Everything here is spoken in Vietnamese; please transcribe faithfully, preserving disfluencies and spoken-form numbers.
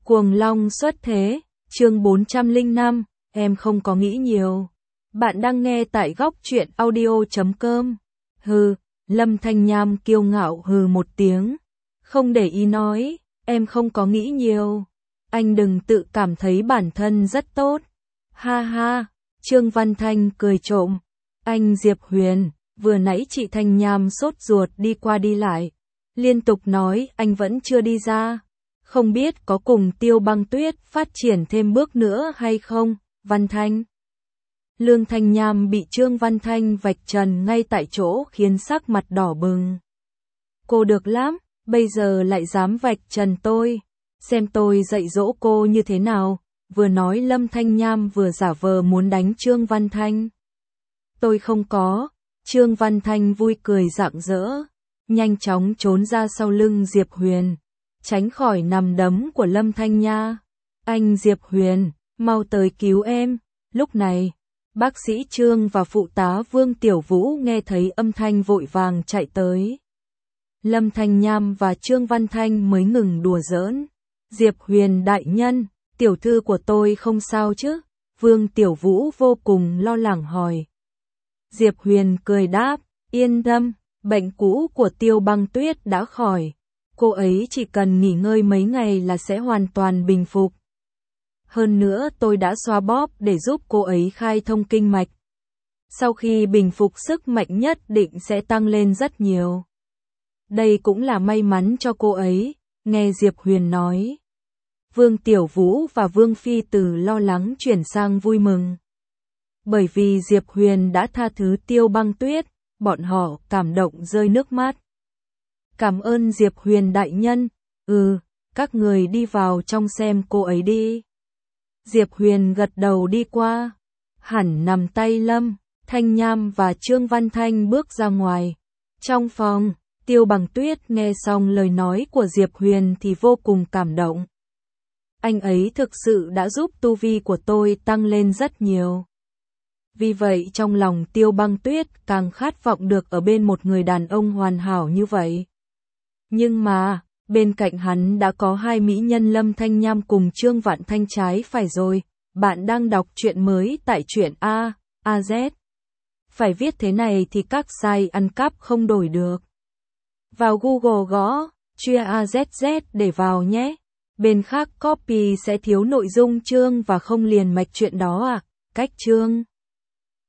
Cuồng Long xuất thế, chương bốn trăm lẻ năm, em không có nghĩ nhiều. Bạn đang nghe tại góc truyện audio chấm com. Hừ, Lâm Thanh Nham kiêu ngạo hừ một tiếng. Không để ý nói, em không có nghĩ nhiều. Anh đừng tự cảm thấy bản thân rất tốt. Ha ha, Trương Văn Thanh cười trộm. Anh Diệp Huyền, vừa nãy chị Thanh Nham sốt ruột đi qua đi lại. Liên tục nói anh vẫn chưa đi ra. Không biết có cùng Tiêu Băng Tuyết phát triển thêm bước nữa hay không, Văn Thanh. Lương Thanh Nham bị Trương Văn Thanh vạch trần ngay tại chỗ khiến sắc mặt đỏ bừng. Cô được lắm, bây giờ lại dám vạch trần tôi. Xem tôi dạy dỗ cô như thế nào, vừa nói Lâm Thanh Nham vừa giả vờ muốn đánh Trương Văn Thanh. Tôi không có, Trương Văn Thanh vui cười rạng rỡ, nhanh chóng trốn ra sau lưng Diệp Huyền, tránh khỏi nằm đấm của Lâm Thanh Nha. Anh Diệp Huyền, mau tới cứu em. Lúc này, bác sĩ Trương và phụ tá Vương Tiểu Vũ nghe thấy âm thanh vội vàng chạy tới. Lâm Thanh Nham và Trương Văn Thanh mới ngừng đùa giỡn. Diệp Huyền đại nhân, tiểu thư của tôi không sao chứ? Vương Tiểu Vũ vô cùng lo lắng hỏi. Diệp Huyền cười đáp, yên tâm, bệnh cũ của Tiêu Băng Tuyết đã khỏi. Cô ấy chỉ cần nghỉ ngơi mấy ngày là sẽ hoàn toàn bình phục. Hơn nữa tôi đã xoa bóp để giúp cô ấy khai thông kinh mạch. Sau khi bình phục sức mạnh nhất định sẽ tăng lên rất nhiều. Đây cũng là may mắn cho cô ấy, nghe Diệp Huyền nói. Vương Tiểu Vũ và Vương Phi Tử lo lắng chuyển sang vui mừng. Bởi vì Diệp Huyền đã tha thứ Tiêu Băng Tuyết, bọn họ cảm động rơi nước mắt. Cảm ơn Diệp Huyền đại nhân, ừ, các người đi vào trong xem cô ấy đi. Diệp Huyền gật đầu đi qua, hẳn nằm tay Lâm Thanh Nham và Trương Văn Thanh bước ra ngoài. Trong phòng, Tiêu Băng Tuyết nghe xong lời nói của Diệp Huyền thì vô cùng cảm động. Anh ấy thực sự đã giúp tu vi của tôi tăng lên rất nhiều. Vì vậy trong lòng Tiêu Băng Tuyết càng khát vọng được ở bên một người đàn ông hoàn hảo như vậy. Nhưng mà, bên cạnh hắn đã có hai mỹ nhân Lâm Thanh Nham cùng Trương Vạn Thanh trái phải rồi. Bạn đang đọc truyện mới tại truyện A, A Z. Phải viết thế này thì các site ăn cắp không đổi được. Vào Google gõ, chia A Z Z để vào nhé. Bên khác copy sẽ thiếu nội dung chương và không liền mạch truyện đó à, cách chương.